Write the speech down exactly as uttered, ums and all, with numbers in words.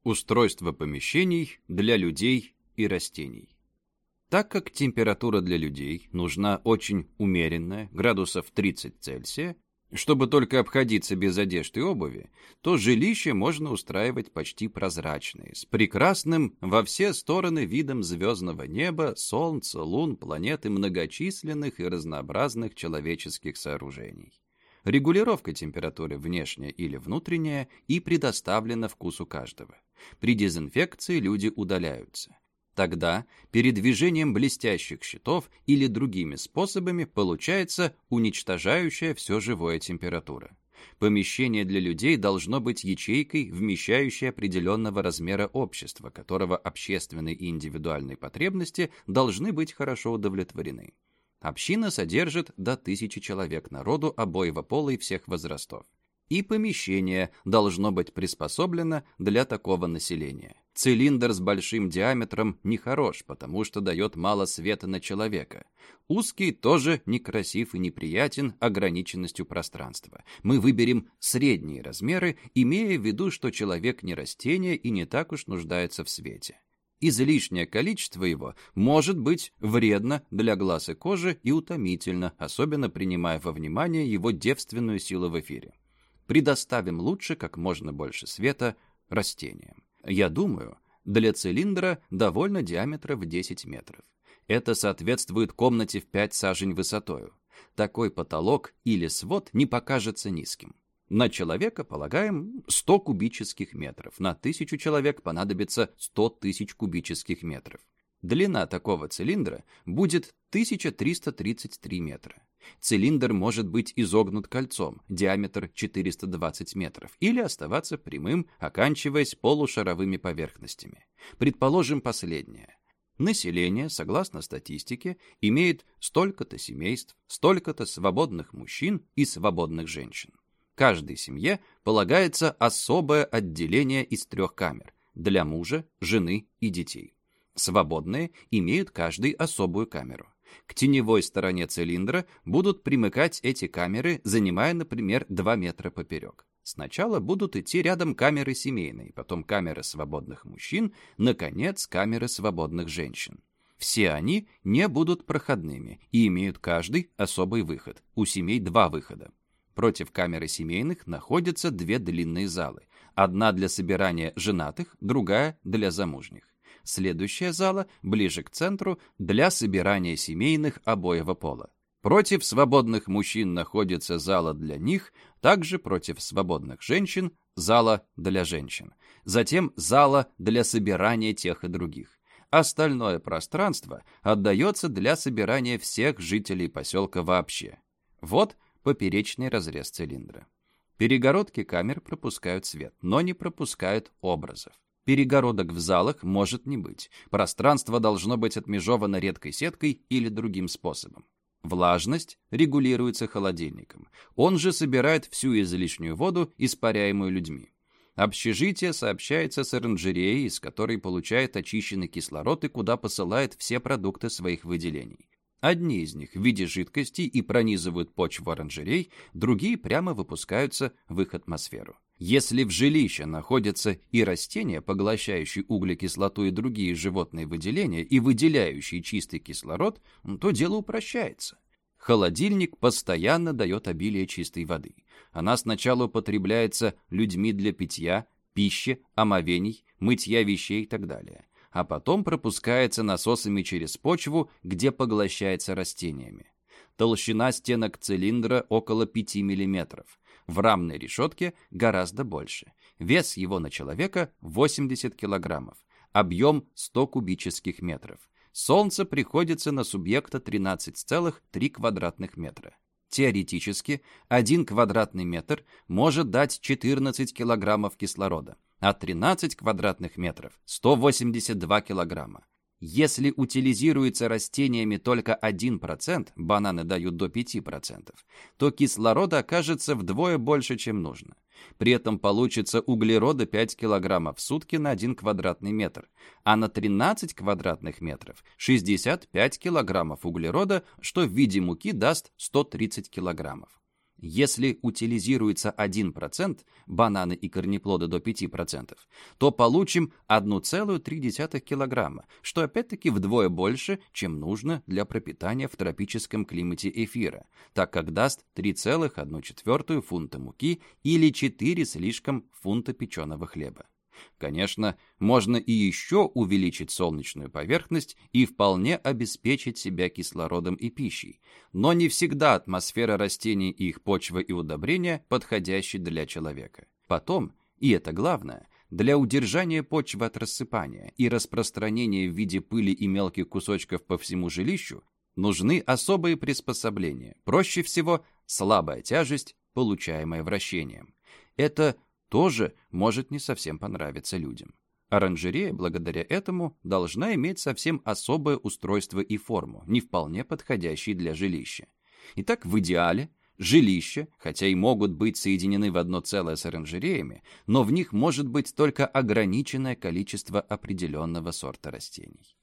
Устройство помещений для людей и растений. Так как температура для людей нужна очень умеренная, градусов тридцать Цельсия, чтобы только обходиться без одежды и обуви, то жилища можно устраивать почти прозрачные, с прекрасным во все стороны видом звездного неба, солнца, лун, планет и многочисленных и разнообразных человеческих сооружений. Регулировка температуры внешняя или внутренняя и предоставлена вкусу каждого. При дезинфекции люди удаляются. Тогда передвижением блестящих щитов или другими способами получается уничтожающая все живое температура. Помещение для людей должно быть ячейкой, вмещающей определенного размера общества, которого общественные и индивидуальные потребности должны быть хорошо удовлетворены. Община содержит до тысячи человек народу обоего пола и всех возрастов. И помещение должно быть приспособлено для такого населения. Цилиндр с большим диаметром нехорош, потому что дает мало света на человека. Узкий тоже некрасив и неприятен ограниченностью пространства. Мы выберем средние размеры, имея в виду, что человек не растение и не так уж нуждается в свете. Излишнее количество его может быть вредно для глаз и кожи и утомительно, особенно принимая во внимание его девственную силу в эфире. Предоставим лучше как можно больше света растениям. Я думаю, для цилиндра довольно диаметра в десять метров. Это соответствует комнате в пять сажень высотою. Такой потолок или свод не покажется низким. На человека полагаем сто кубических метров, на тысячу человек понадобится сто тысяч кубических метров. Длина такого цилиндра будет тысяча триста тридцать три метра. Цилиндр может быть изогнут кольцом, диаметр четыреста двадцать метров, или оставаться прямым, оканчиваясь полушаровыми поверхностями. Предположим последнее. Население, согласно статистике, имеет столько-то семейств, столько-то свободных мужчин и свободных женщин. Каждой семье полагается особое отделение из трех камер для мужа, жены и детей. Свободные имеют каждый особую камеру. К теневой стороне цилиндра будут примыкать эти камеры, занимая, например, два метра поперек. Сначала будут идти рядом камеры семейные, потом камеры свободных мужчин, наконец, камеры свободных женщин. Все они не будут проходными и имеют каждый особый выход. У семей два выхода. Против камеры семейных находятся две длинные залы. Одна для собирания женатых, другая для замужних. Следующая зала, ближе к центру, для собирания семейных обоего пола. Против свободных мужчин находится зала для них, также против свободных женщин зала для женщин. Затем зала для собирания тех и других. Остальное пространство отдается для собирания всех жителей поселка вообще. Вот поперечный разрез цилиндра. Перегородки камер пропускают свет, но не пропускают образов. Перегородок в залах может не быть. Пространство должно быть отмежовано редкой сеткой или другим способом. Влажность регулируется холодильником. Он же собирает всю излишнюю воду, испаряемую людьми. Общежитие сообщается с оранжереей, из которой получает очищенный кислород и куда посылает все продукты своих выделений. Одни из них в виде жидкости и пронизывают почву оранжерей, другие прямо выпускаются в их атмосферу. Если в жилище находятся и растения, поглощающие углекислоту и другие животные выделения и выделяющие чистый кислород, то дело упрощается. Холодильник постоянно дает обилие чистой воды. Она сначала употребляется людьми для питья, пищи, омовений, мытья вещей и так далее, а потом пропускается насосами через почву, где поглощается растениями. Толщина стенок цилиндра около пяти миллиметров. В рамной решетке гораздо больше. Вес его на человека восемьдесят килограммов. Объем сто кубических метров. Солнце приходится на субъекта тринадцать целых три квадратных метра. Теоретически, один квадратный метр может дать четырнадцать килограммов кислорода, а тринадцать квадратных метров – сто восемьдесят два килограмма. Если утилизируется растениями только один процент, бананы дают до пяти процентов, то кислорода окажется вдвое больше, чем нужно. При этом получится углерода пять килограммов в сутки на один квадратный метр, а на тринадцать квадратных метров шестьдесят пять килограммов углерода, что в виде муки даст сто тридцать килограммов. Если утилизируется один процент, бананы и корнеплоды до пяти процентов, то получим одна целая три десятых килограмма, что опять-таки вдвое больше, чем нужно для пропитания в тропическом климате эфира, так как даст три целых одну четвертую фунта муки или четыре слишком фунта печеного хлеба. Конечно, можно и еще увеличить солнечную поверхность и вполне обеспечить себя кислородом и пищей, но не всегда атмосфера растений и их почва и удобрения подходящи для человека. Потом, и это главное, для удержания почвы от рассыпания и распространения в виде пыли и мелких кусочков по всему жилищу нужны особые приспособления, проще всего слабая тяжесть, получаемая вращением. Это тоже может не совсем понравиться людям. Оранжерея, благодаря этому, должна иметь совсем особое устройство и форму, не вполне подходящие для жилища. Итак, в идеале, жилища, хотя и могут быть соединены в одно целое с оранжереями, но в них может быть только ограниченное количество определенного сорта растений.